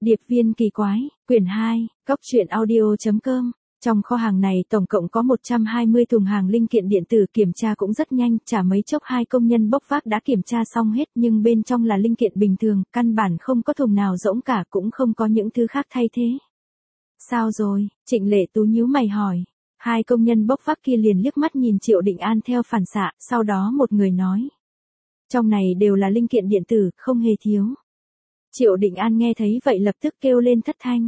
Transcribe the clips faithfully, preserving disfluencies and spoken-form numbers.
Điệp viên kỳ quái, quyển hai, góc truyện audio.com. Trong kho hàng này tổng cộng có một trăm hai mươi thùng hàng linh kiện điện tử, kiểm tra cũng rất nhanh, chả mấy chốc hai công nhân bốc vác đã kiểm tra xong hết, nhưng bên trong là linh kiện bình thường, căn bản không có thùng nào rỗng cả, cũng không có những thứ khác thay thế. Sao rồi? Trịnh Lệ Tú nhíu mày hỏi. Hai công nhân bốc vác kia liền liếc mắt nhìn Triệu Định An theo phản xạ, sau đó một người nói. Trong này đều là linh kiện điện tử, không hề thiếu. Triệu Định An nghe thấy vậy lập tức kêu lên thất thanh.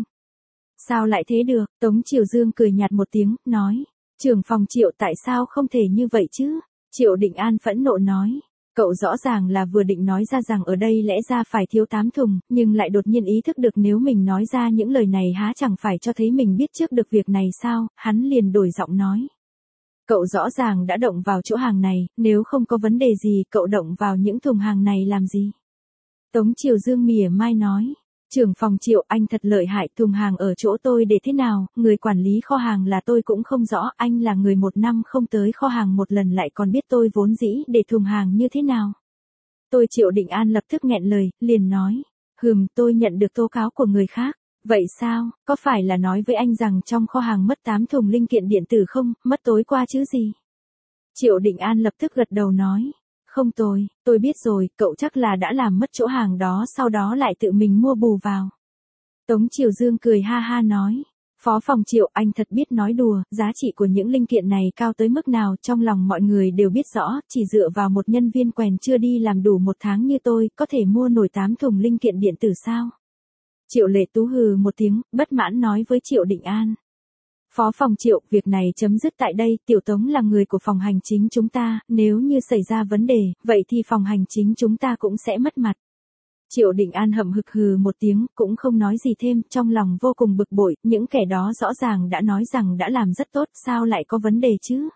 Sao lại thế được? Tống Triều Dương cười nhạt một tiếng, nói. Trưởng phòng Triệu, tại sao không thể như vậy chứ? Triệu Định An phẫn nộ nói. Cậu rõ ràng là vừa định nói ra rằng ở đây lẽ ra phải thiếu tám thùng, nhưng lại đột nhiên ý thức được nếu mình nói ra những lời này há chẳng phải cho thấy mình biết trước được việc này sao, hắn liền đổi giọng nói. Cậu rõ ràng đã động vào chỗ hàng này, nếu không có vấn đề gì cậu động vào những thùng hàng này làm gì? Tống Triều Dương mỉa mai nói. Trưởng phòng Triệu, anh thật lợi hại, thùng hàng ở chỗ tôi để thế nào, người quản lý kho hàng là tôi cũng không rõ, anh là người một năm không tới kho hàng một lần lại còn biết tôi vốn dĩ để thùng hàng như thế nào. Tôi Triệu Định An lập tức nghẹn lời, liền nói, hừm, tôi nhận được tố cáo của người khác. Vậy sao, có phải là nói với anh rằng trong kho hàng mất tám thùng linh kiện điện tử không, mất tối qua chứ gì? Triệu Định An lập tức gật đầu nói. Không tôi, tôi biết rồi, cậu chắc là đã làm mất chỗ hàng đó sau đó lại tự mình mua bù vào. Tống Triều Dương cười ha ha nói. Phó phòng Triệu, anh thật biết nói đùa, giá trị của những linh kiện này cao tới mức nào trong lòng mọi người đều biết rõ, chỉ dựa vào một nhân viên quèn chưa đi làm đủ một tháng như tôi, có thể mua nổi tám thùng linh kiện điện tử sao? Triệu Lệ Tú hừ một tiếng, bất mãn nói với Triệu Định An. Phó phòng Triệu, việc này chấm dứt tại đây, Tiểu Tống là người của phòng hành chính chúng ta, nếu như xảy ra vấn đề, vậy thì phòng hành chính chúng ta cũng sẽ mất mặt. Triệu Định An hậm hực hừ một tiếng, cũng không nói gì thêm, trong lòng vô cùng bực bội, những kẻ đó rõ ràng đã nói rằng đã làm rất tốt, sao lại có vấn đề chứ?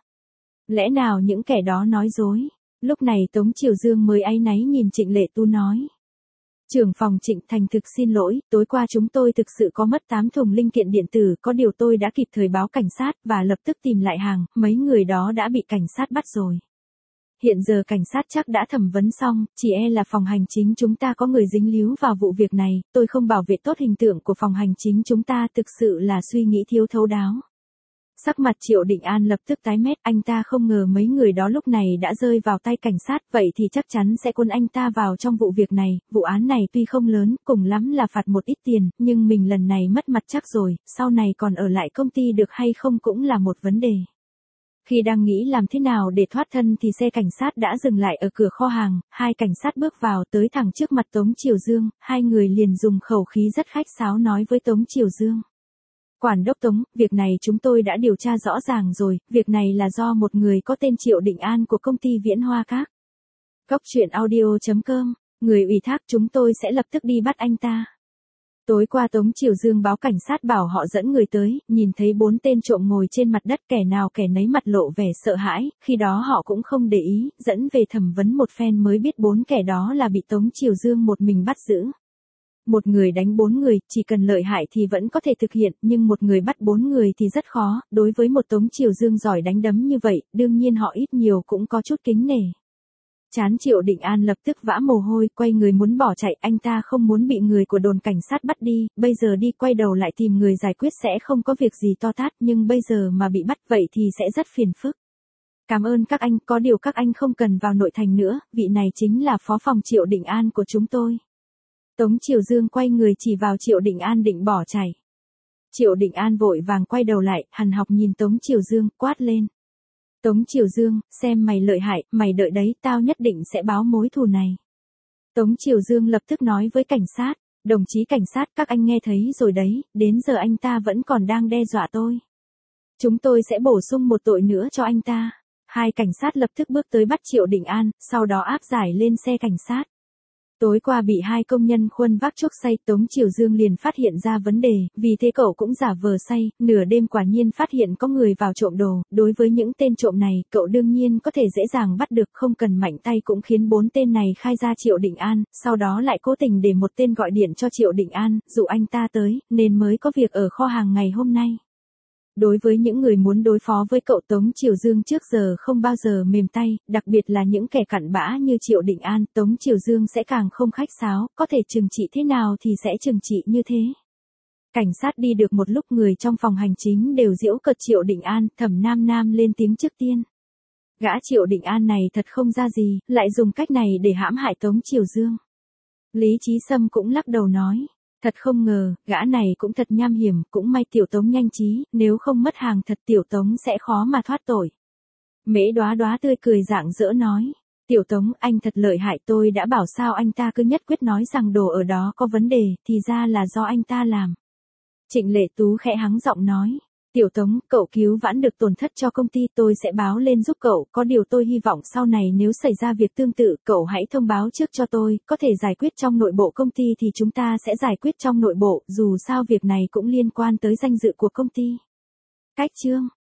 Lẽ nào những kẻ đó nói dối? Lúc này Tống Triều Dương mới áy náy nhìn Trịnh Lệ Tú nói. Trưởng phòng Trịnh, thành thực xin lỗi, tối qua chúng tôi thực sự có mất tám thùng linh kiện điện tử, có điều tôi đã kịp thời báo cảnh sát và lập tức tìm lại hàng, mấy người đó đã bị cảnh sát bắt rồi. Hiện giờ cảnh sát chắc đã thẩm vấn xong, chỉ e là phòng hành chính chúng ta có người dính líu vào vụ việc này, tôi không bảo vệ tốt hình tượng của phòng hành chính chúng ta, thực sự là suy nghĩ thiếu thấu đáo. Sắc mặt Triệu Định An lập tức tái mét, anh ta không ngờ mấy người đó lúc này đã rơi vào tay cảnh sát, vậy thì chắc chắn sẽ cuốn anh ta vào trong vụ việc này, vụ án này tuy không lớn, cùng lắm là phạt một ít tiền, nhưng mình lần này mất mặt chắc rồi, sau này còn ở lại công ty được hay không cũng là một vấn đề. Khi đang nghĩ làm thế nào để thoát thân thì xe cảnh sát đã dừng lại ở cửa kho hàng, hai cảnh sát bước vào tới thẳng trước mặt Tống Triều Dương, hai người liền dùng khẩu khí rất khách sáo nói với Tống Triều Dương. Quản đốc Tống, việc này chúng tôi đã điều tra rõ ràng rồi, việc này là do một người có tên Triệu Định An của công ty Viễn Hoa Các. Góc truyện audio.com, người ủy thác chúng tôi sẽ lập tức đi bắt anh ta. Tối qua Tống Triều Dương báo cảnh sát bảo họ dẫn người tới, nhìn thấy bốn tên trộm ngồi trên mặt đất, kẻ nào kẻ nấy mặt lộ vẻ sợ hãi, khi đó họ cũng không để ý, dẫn về thẩm vấn một phen mới biết bốn kẻ đó là bị Tống Triều Dương một mình bắt giữ. Một người đánh bốn người, chỉ cần lợi hại thì vẫn có thể thực hiện, nhưng một người bắt bốn người thì rất khó, đối với một Tống Triều Dương giỏi đánh đấm như vậy, đương nhiên họ ít nhiều cũng có chút kính nể. Chán Triệu Định An lập tức vã mồ hôi, quay người muốn bỏ chạy, anh ta không muốn bị người của đồn cảnh sát bắt đi, bây giờ đi quay đầu lại tìm người giải quyết sẽ không có việc gì to tát, nhưng bây giờ mà bị bắt vậy thì sẽ rất phiền phức. Cảm ơn các anh, có điều các anh không cần vào nội thành nữa, vị này chính là phó phòng Triệu Định An của chúng tôi. Tống Triều Dương quay người chỉ vào Triệu Định An định bỏ chạy. Triệu Định An vội vàng quay đầu lại, hằn học nhìn Tống Triều Dương, quát lên. Tống Triều Dương, xem mày lợi hại, mày đợi đấy, tao nhất định sẽ báo mối thù này. Tống Triều Dương lập tức nói với cảnh sát, đồng chí cảnh sát, các anh nghe thấy rồi đấy, đến giờ anh ta vẫn còn đang đe dọa tôi. Chúng tôi sẽ bổ sung một tội nữa cho anh ta. Hai cảnh sát lập tức bước tới bắt Triệu Định An, sau đó áp giải lên xe cảnh sát. Tối qua bị hai công nhân khuân vác chuốc say, Tống Triều Dương liền phát hiện ra vấn đề, vì thế cậu cũng giả vờ say, nửa đêm quả nhiên phát hiện có người vào trộm đồ, đối với những tên trộm này, cậu đương nhiên có thể dễ dàng bắt được, không cần mạnh tay cũng khiến bốn tên này khai ra Triệu Định An, sau đó lại cố tình để một tên gọi điện cho Triệu Định An, dụ anh ta tới, nên mới có việc ở kho hàng ngày hôm nay. Đối với những người muốn đối phó với cậu Tống Triều Dương trước giờ không bao giờ mềm tay, đặc biệt là những kẻ cặn bã như Triệu Định An, Tống Triều Dương sẽ càng không khách sáo, có thể trừng trị thế nào thì sẽ trừng trị như thế. Cảnh sát đi được một lúc, người trong phòng hành chính đều giễu cợt Triệu Định An, Thẩm Nam Nam lên tiếng trước tiên. Gã Triệu Định An này thật không ra gì, lại dùng cách này để hãm hại Tống Triều Dương. Lý Chí Sâm cũng lắc đầu nói. Thật không ngờ, gã này cũng thật nham hiểm, cũng may Tiểu Tống nhanh trí, nếu không mất hàng thật Tiểu Tống sẽ khó mà thoát tội. Mễ Đóa Đóa tươi cười rạng rỡ nói. Tiểu Tống, anh thật lợi hại, tôi đã bảo sao anh ta cứ nhất quyết nói rằng đồ ở đó có vấn đề, thì ra là do anh ta làm. Trịnh Lệ Tú khẽ hắng giọng nói. Tiểu Tống, cậu cứu vãn được tổn thất cho công ty, tôi sẽ báo lên giúp cậu, có điều tôi hy vọng sau này nếu xảy ra việc tương tự, cậu hãy thông báo trước cho tôi, có thể giải quyết trong nội bộ công ty thì chúng ta sẽ giải quyết trong nội bộ, dù sao việc này cũng liên quan tới danh dự của công ty. Cách chương